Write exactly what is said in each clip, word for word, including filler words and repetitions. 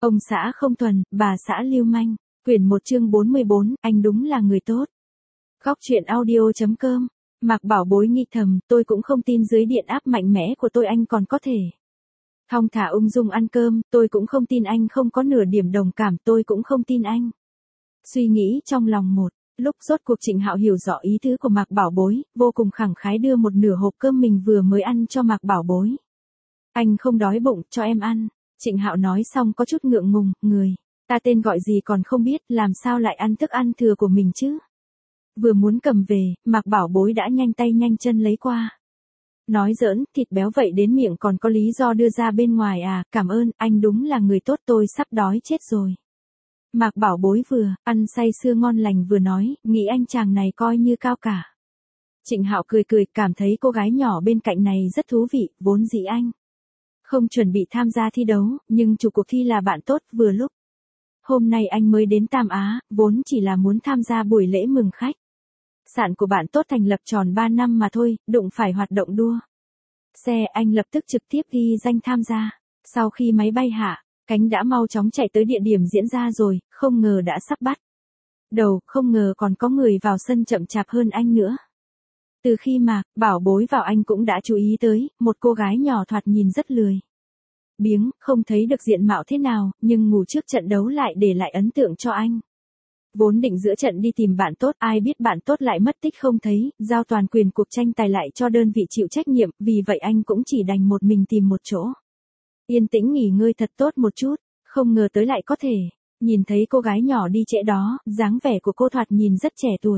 Ông xã không thuần, bà xã lưu manh. Quyển một chương bốn mươi bốn, anh đúng là người tốt. Góc truyện audio.com. Mạc Bảo Bối nghi thầm, tôi cũng không tin dưới điện áp mạnh mẽ của tôi anh còn có thể thong thả ung dung ăn cơm, tôi cũng không tin anh không có nửa điểm đồng cảm, tôi cũng không tin anh. Suy nghĩ trong lòng một lúc, rốt cuộc Trịnh Hạo hiểu rõ ý tứ của Mạc Bảo Bối, vô cùng khẳng khái đưa một nửa hộp cơm mình vừa mới ăn cho Mạc Bảo Bối. Anh không đói bụng, cho em ăn. Trịnh Hạo nói xong có chút ngượng ngùng, người ta tên gọi gì còn không biết, làm sao lại ăn thức ăn thừa của mình chứ? Vừa muốn cầm về, Mạc Bảo Bối đã nhanh tay nhanh chân lấy qua. Nói giỡn, thịt béo vậy đến miệng còn có lý do đưa ra bên ngoài à, cảm ơn, anh đúng là người tốt, tôi sắp đói chết rồi. Mạc Bảo Bối vừa ăn say sưa ngon lành vừa nói, nghĩ anh chàng này coi như cao cả. Trịnh Hạo cười cười, cảm thấy cô gái nhỏ bên cạnh này rất thú vị, vốn dĩ anh không chuẩn bị tham gia thi đấu, nhưng chủ cuộc thi là bạn tốt, vừa lúc hôm nay anh mới đến Tam Á, vốn chỉ là muốn tham gia buổi lễ mừng khách sạn của bạn tốt thành lập tròn ba năm mà thôi, đụng phải hoạt động đua xe, anh lập tức trực tiếp ghi danh tham gia. Sau khi máy bay hạ cánh đã mau chóng chạy tới địa điểm diễn ra rồi, không ngờ đã sắp bắt đầu, không ngờ còn có người vào sân chậm chạp hơn anh nữa. Từ khi Mạc Bảo Bối vào anh cũng đã chú ý tới, một cô gái nhỏ thoạt nhìn rất lười biếng, không thấy được diện mạo thế nào, nhưng ngủ trước trận đấu lại để lại ấn tượng cho anh. Vốn định giữa trận đi tìm bạn tốt, ai biết bạn tốt lại mất tích không thấy, giao toàn quyền cuộc tranh tài lại cho đơn vị chịu trách nhiệm, vì vậy anh cũng chỉ đành một mình tìm một chỗ yên tĩnh nghỉ ngơi thật tốt một chút, không ngờ tới lại có thể nhìn thấy cô gái nhỏ đi trễ đó, dáng vẻ của cô thoạt nhìn rất trẻ tuổi.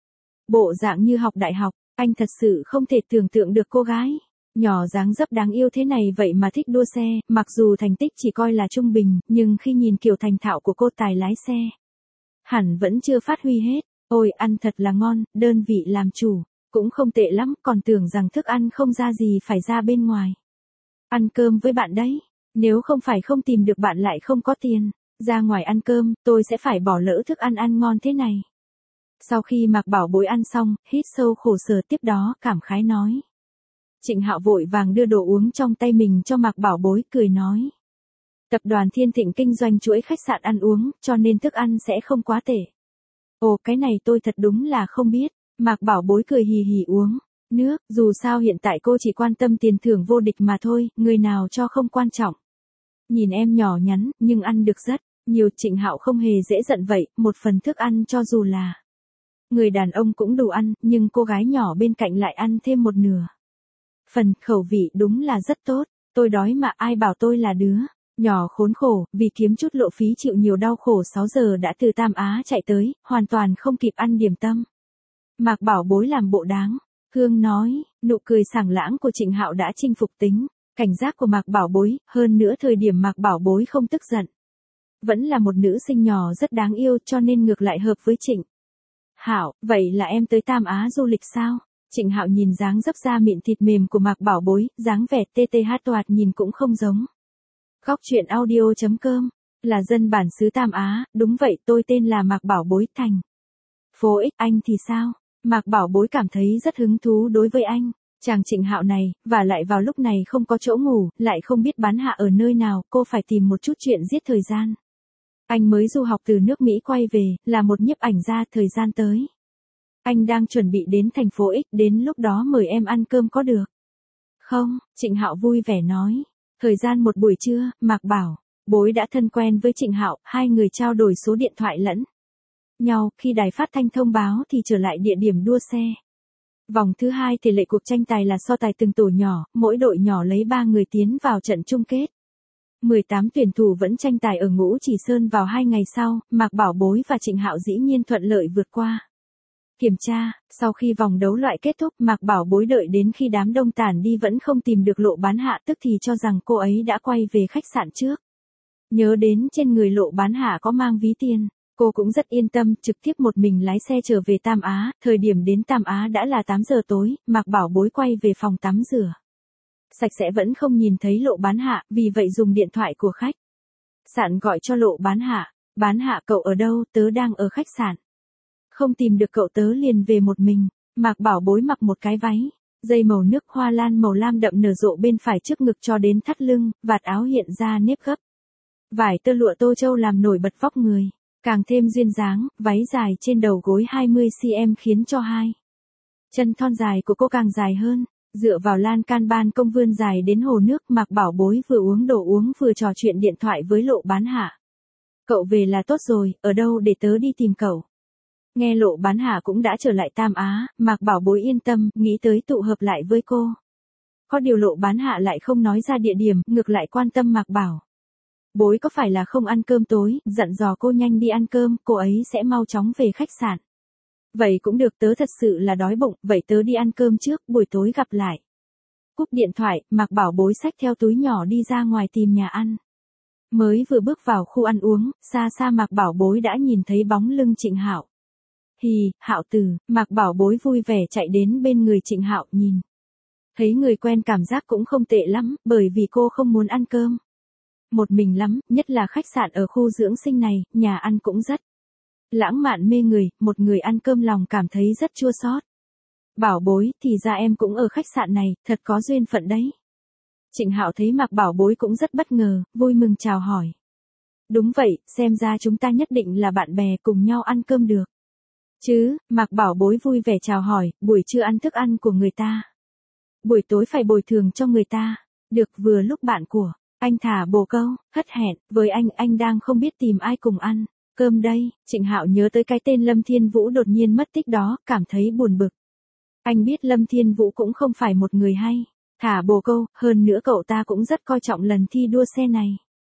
Bộ dạng như học đại học, anh thật sự không thể tưởng tượng được cô gái nhỏ dáng dấp đáng yêu thế này vậy mà thích đua xe, mặc dù thành tích chỉ coi là trung bình, nhưng khi nhìn kiểu thành thạo của cô tài lái xe, hẳn vẫn chưa phát huy hết. Ôi, ăn thật là ngon, đơn vị làm chủ cũng không tệ lắm, còn tưởng rằng thức ăn không ra gì phải ra bên ngoài ăn cơm với bạn đấy. Nếu không phải không tìm được bạn lại không có tiền ra ngoài ăn cơm, tôi sẽ phải bỏ lỡ thức ăn ăn ngon thế này. Sau khi Mạc Bảo Bối ăn xong, hít sâu khổ sở, tiếp đó cảm khái nói. Trịnh Hạo vội vàng đưa đồ uống trong tay mình cho Mạc Bảo Bối, cười nói. Tập đoàn Thiên Thịnh kinh doanh chuỗi khách sạn ăn uống, cho nên thức ăn sẽ không quá tệ. Ồ, cái này tôi thật đúng là không biết. Mạc Bảo Bối cười hì hì uống nước, dù sao hiện tại cô chỉ quan tâm tiền thưởng vô địch mà thôi, người nào cho không quan trọng. Nhìn em nhỏ nhắn, nhưng ăn được rất nhiều. Trịnh Hạo không hề dễ giận vậy, một phần thức ăn cho dù là người đàn ông cũng đủ ăn, nhưng cô gái nhỏ bên cạnh lại ăn thêm một nửa phần, khẩu vị đúng là rất tốt. Tôi đói mà ai bảo tôi là đứa nhỏ khốn khổ, vì kiếm chút lộ phí chịu nhiều đau khổ sáu giờ đã từ Tam Á chạy tới, hoàn toàn không kịp ăn điểm tâm. Mạc Bảo Bối làm bộ đáng thương nói, nụ cười sảng lãng của Trịnh Hạo đã chinh phục tính cảnh giác của Mạc Bảo Bối, hơn nữa thời điểm Mạc Bảo Bối không tức giận, vẫn là một nữ sinh nhỏ rất đáng yêu, cho nên ngược lại hợp với Trịnh Hạo. Vậy là em tới Tam Á du lịch sao? Trịnh Hạo nhìn dáng dấp da mịn thịt mềm của Mạc Bảo Bối, dáng vẻ tê tê hát toạt nhìn cũng không giống. Góc truyện audio.com, là dân bản xứ Tam Á, đúng vậy, tôi tên là Mạc Bảo Bối, thành phố X, anh thì sao? Mạc Bảo Bối cảm thấy rất hứng thú đối với anh, chàng Trịnh Hạo này, và lại vào lúc này không có chỗ ngủ, lại không biết bán hạ ở nơi nào, cô phải tìm một chút chuyện giết thời gian. Anh mới du học từ nước Mỹ quay về, là một nhiếp ảnh gia, thời gian tới anh đang chuẩn bị đến thành phố X, đến lúc đó mời em ăn cơm có được không? Trịnh Hạo vui vẻ nói. Thời gian một buổi trưa, Mạc Bảo Bối đã thân quen với Trịnh Hạo, hai người trao đổi số điện thoại lẫn nhau, khi đài phát thanh thông báo thì trở lại địa điểm đua xe. Vòng thứ hai tỷ lệ cuộc tranh tài là so tài từng tổ nhỏ, mỗi đội nhỏ lấy ba người tiến vào trận chung kết. mười tám tuyển thủ vẫn tranh tài ở Ngũ Chỉ Sơn. Vào hai ngày sau, Mạc Bảo Bối và Trịnh Hạo dĩ nhiên thuận lợi vượt qua kiểm tra. Sau khi vòng đấu loại kết thúc, Mạc Bảo Bối đợi đến khi đám đông tản đi vẫn không tìm được Lộ Bán Hạ, tức thì cho rằng cô ấy đã quay về khách sạn trước. Nhớ đến trên người Lộ Bán Hạ có mang ví tiền, cô cũng rất yên tâm, trực tiếp một mình lái xe trở về Tam Á. Thời điểm đến Tam Á đã là tám giờ tối, Mạc Bảo Bối quay về phòng tắm rửa sạch sẽ vẫn không nhìn thấy Lộ Bán Hạ, vì vậy dùng điện thoại của khách sạn gọi cho Lộ Bán Hạ. Bán Hạ, cậu ở đâu? Tớ đang ở khách sạn. Không tìm được cậu, tớ liền về một mình. Mạc Bảo Bối mặc một cái váy dây màu nước hoa lan màu lam đậm nở rộ bên phải trước ngực cho đến thắt lưng, vạt áo hiện ra nếp gấp Vải tơ lụa Tô Châu làm nổi bật vóc người, càng thêm duyên dáng, váy dài trên đầu gối hai mươi xăng-ti-mét khiến cho hai chân thon dài của cô càng dài hơn. Dựa vào lan can ban công vươn dài đến hồ nước, Mạc Bảo Bối vừa uống đồ uống vừa trò chuyện điện thoại với Lộ Bán Hạ. Cậu về là tốt rồi, ở đâu để tớ đi tìm cậu? Nghe Lộ Bán Hạ cũng đã trở lại Tam Á, Mạc Bảo Bối yên tâm, nghĩ tới tụ hợp lại với cô. Có điều Lộ Bán Hạ lại không nói ra địa điểm, ngược lại quan tâm Mạc Bảo Bối có phải là không ăn cơm tối, dặn dò cô nhanh đi ăn cơm, cô ấy sẽ mau chóng về khách sạn. Vậy cũng được, tớ thật sự là đói bụng, vậy tớ đi ăn cơm trước, buổi tối gặp lại. Cúp điện thoại, Mạc Bảo Bối xách theo túi nhỏ đi ra ngoài tìm nhà ăn. Mới vừa bước vào khu ăn uống, xa xa Mạc Bảo Bối đã nhìn thấy bóng lưng Trịnh Hạo. Hì, Hạo tử, Mạc Bảo Bối vui vẻ chạy đến bên người Trịnh Hạo nhìn. Thấy người quen cảm giác cũng không tệ lắm, bởi vì cô không muốn ăn cơm một mình lắm, nhất là khách sạn ở khu dưỡng sinh này, nhà ăn cũng rất lãng mạn mê người, một người ăn cơm lòng cảm thấy rất chua xót. Bảo Bối, thì ra em cũng ở khách sạn này, thật có duyên phận đấy. Trịnh Hạo thấy Mạc Bảo Bối cũng rất bất ngờ, vui mừng chào hỏi. Đúng vậy, xem ra chúng ta nhất định là bạn bè cùng nhau ăn cơm được. Chứ, Mạc Bảo Bối vui vẻ chào hỏi, buổi trưa ăn thức ăn của người ta. Buổi tối phải bồi thường cho người ta. Được, vừa lúc bạn của anh thả bồ câu, hất hẹn, với anh, anh đang không biết tìm ai cùng ăn cơm đây. Trịnh Hạo nhớ tới cái tên Lâm Thiên Vũ đột nhiên mất tích đó, cảm thấy buồn bực. Anh biết Lâm Thiên Vũ cũng không phải một người hay thả bồ câu, hơn nữa cậu ta cũng rất coi trọng lần thi đua xe này.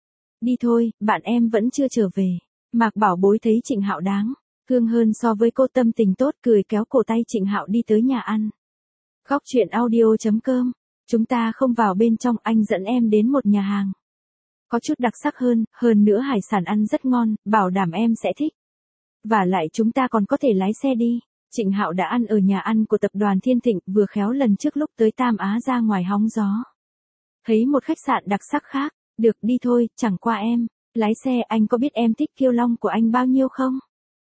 Đi thôi, bạn em vẫn chưa trở về. Mạc Bảo Bối thấy Trịnh Hạo đáng thương hơn so với cô, tâm tình tốt, cười kéo cổ tay Trịnh Hạo đi tới nhà ăn. Góc truyện audio chấm com. Chúng ta không vào bên trong, anh dẫn em đến một nhà hàng có chút đặc sắc hơn, hơn nữa hải sản ăn rất ngon, bảo đảm em sẽ thích. Và lại chúng ta còn có thể lái xe đi. Trịnh Hạo đã ăn ở nhà ăn của tập đoàn Thiên Thịnh, vừa khéo lần trước lúc tới Tam Á ra ngoài hóng gió. Thấy một khách sạn đặc sắc khác, được đi thôi, chẳng qua em lái xe, anh có biết em thích Kiêu Long của anh bao nhiêu không?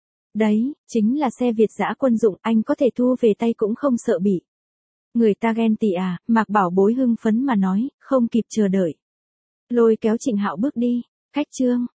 Đấy, chính là xe Việt dã quân dụng, anh có thể thu về tay cũng không sợ bị người ta ghen tị à. Mạc Bảo Bối hưng phấn mà nói, không kịp chờ đợi. Lôi kéo Trịnh Hạo bước đi. Khách trương,